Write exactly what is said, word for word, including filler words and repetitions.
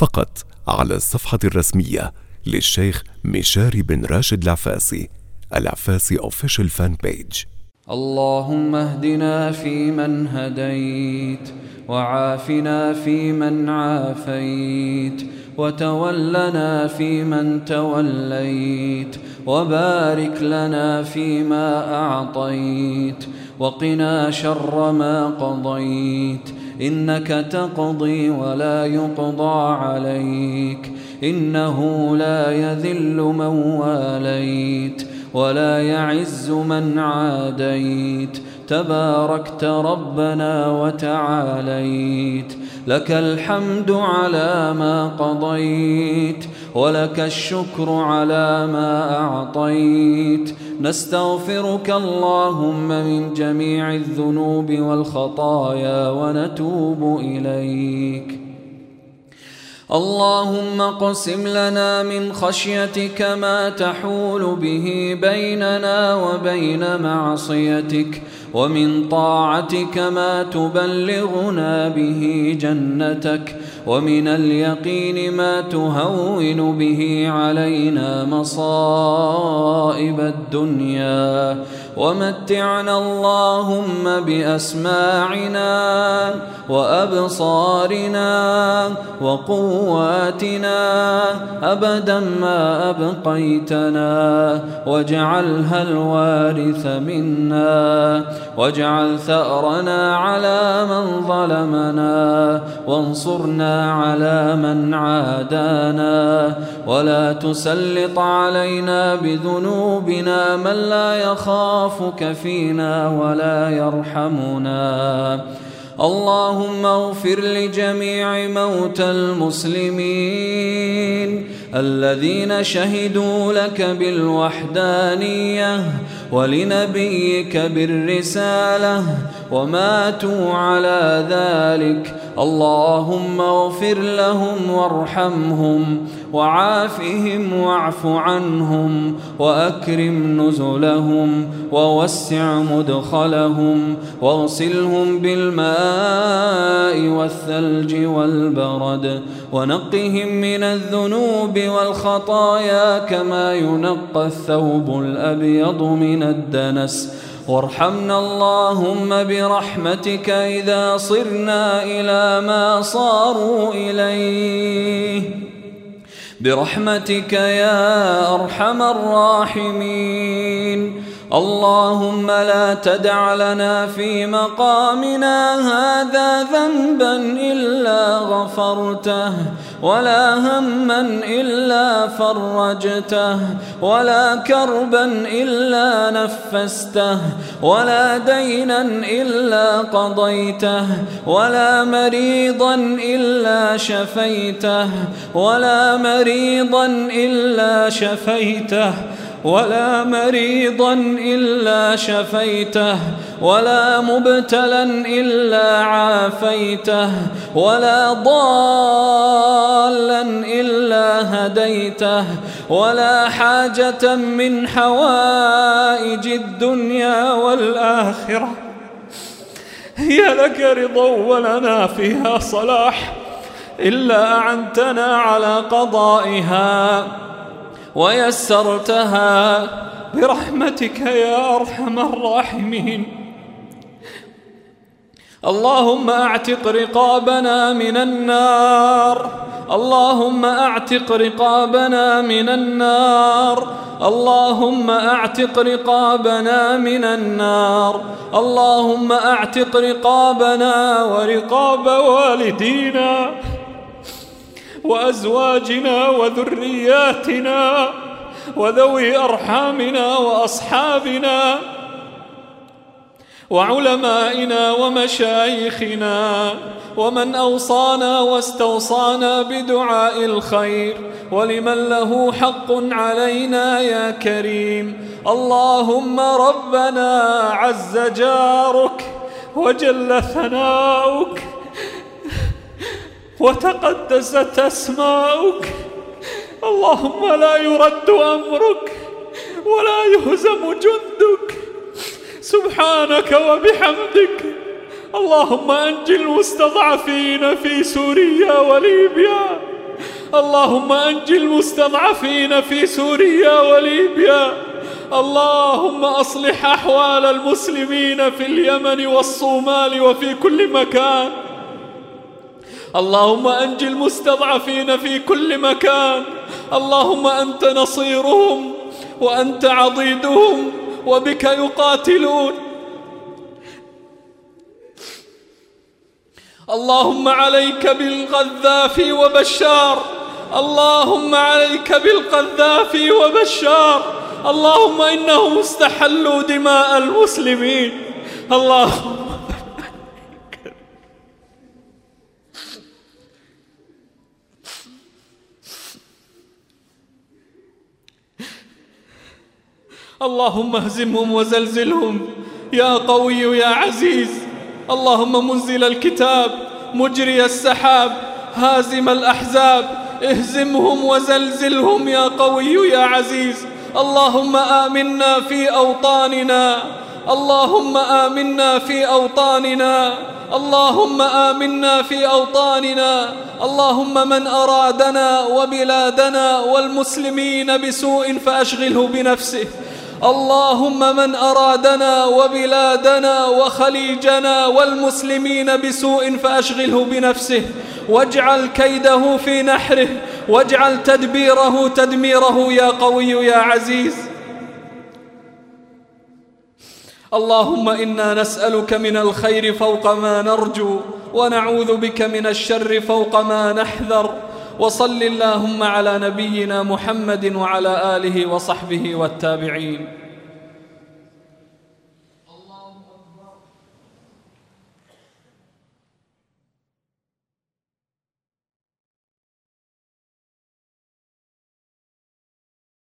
فقط على الصفحة الرسمية للشيخ مشاري بن راشد العفاسي، العفاسي Official Fan Page. اللهم اهدنا فيمن هديت، وعافنا فيمن عافيت، وتولنا فيمن توليت، وبارك لنا فيما أعطيت، وقنا شر ما قضيت، إنك تقضي ولا يقضى عليك، إنه لا يذل من واليت ولا يعز من عاديت، تباركت ربنا وتعاليت، لك الحمد على ما قضيت، ولك الشكر على ما أعطيت، نستغفرك اللهم من جميع الذنوب والخطايا ونتوب إليك. اللهم اقسم لنا من خشيتك ما تحول به بيننا وبين معصيتك، ومن طاعتك ما تبلغنا به جنتك، ومن اليقين ما تهون به علينا مصائب الدنيا، ومتعنا اللهم بأسماعنا وأبصارنا وقواتنا أبدا ما أبقيتنا، واجعلها الوارث منا، واجعل ثأرنا على من ظلمنا، وانصرنا على من عادانا، ولا تسلط علينا بذنوبنا من لا يخافك فينا ولا يرحمنا. اللهم اغفر لجميع موتى المسلمين الذين شهدوا لك بالوحدانية ولنبيك بالرسالة وماتوا على ذلك، اللهم اغفر لهم وارحمهم وعافهم واعف عنهم وأكرم نزلهم ووسع مدخلهم واغسلهم بالماء والثلج والبرد، ونقهم من الذنوب والخطايا كما ينقى الثوب الأبيض من الدنس، وارحمنا اللهم برحمتك إذا صرنا إلى ما صاروا إليه، برحمتك يا أرحم الراحمين. اللهم لا تدع لنا في مقامنا هذا ذنبا إلا غفرته، ولا هما إلا فرجته، ولا كربا إلا نفسته، ولا دينا إلا قضيته، ولا مريضا إلا شفيته، ولا مريضا إلا شفيته، ولا مريضا إلا شفيته، ولا مبتلا إلا عافيته، ولا ضالا إلا هديته، ولا حاجة من حوائج الدنيا والآخرة هي لك رضا ولنا فيها صلاح إلا أعنتنا على قضائها ويسرتها برحمتك يا أرحم الراحمين. اللهم اعتق رقابنا من النار، اللهم اعتق رقابنا من النار، اللهم اعتق رقابنا من النار، اللهم اعتق رقابنا ورقاب والدينا وأزواجنا وذرياتنا وذوي أرحامنا وأصحابنا وعلمائنا ومشايخنا ومن أوصانا واستوصانا بدعاء الخير ولمن له حق علينا يا كريم. اللهم ربنا عز جارك وجل ثناؤك وتقدست أسماؤك، اللهم لا يرد أمرك ولا يهزم جندك، سبحانك وبحمدك. اللهم أنجِ المستضعفين في سوريا وليبيا اللهم أنجِ المستضعفين في سوريا وليبيا. اللهم أصلح أحوال المسلمين في اليمن والصومال وفي كل مكان. اللهم أنجِ المستضعفين في كل مكان. اللهم أنت نصيرهم وأنت عضيدهم وبك يقاتلون. اللهم عليك بالقذافي وبشار. اللهم عليك بالقذافي وبشار. اللهم إنهم استحلوا دماء المسلمين. اللهم اللهم اهزمهم وزلزلهم يا قوي يا عزيز. اللهم منزل الكتاب مجري السحاب هازم الأحزاب اهزمهم وزلزلهم يا قوي يا عزيز. اللهم آمنا في أوطاننا. اللهم آمنا في أوطاننا. اللهم آمنا في أوطاننا. اللهم من أرادنا وبلادنا والمسلمين بسوء فأشغله بنفسه. اللهم من أرادنا وبلادنا وخليجنا والمسلمين بسوء فأشغله بنفسه واجعل كيده في نحره واجعل تدبيره تدميره يا قوي يا عزيز. اللهم إنا نسألك من الخير فوق ما نرجو ونعوذ بك من الشر فوق ما نحذر. وصل اللهم على نبينا محمد وعلى آله وصحبه والتابعين.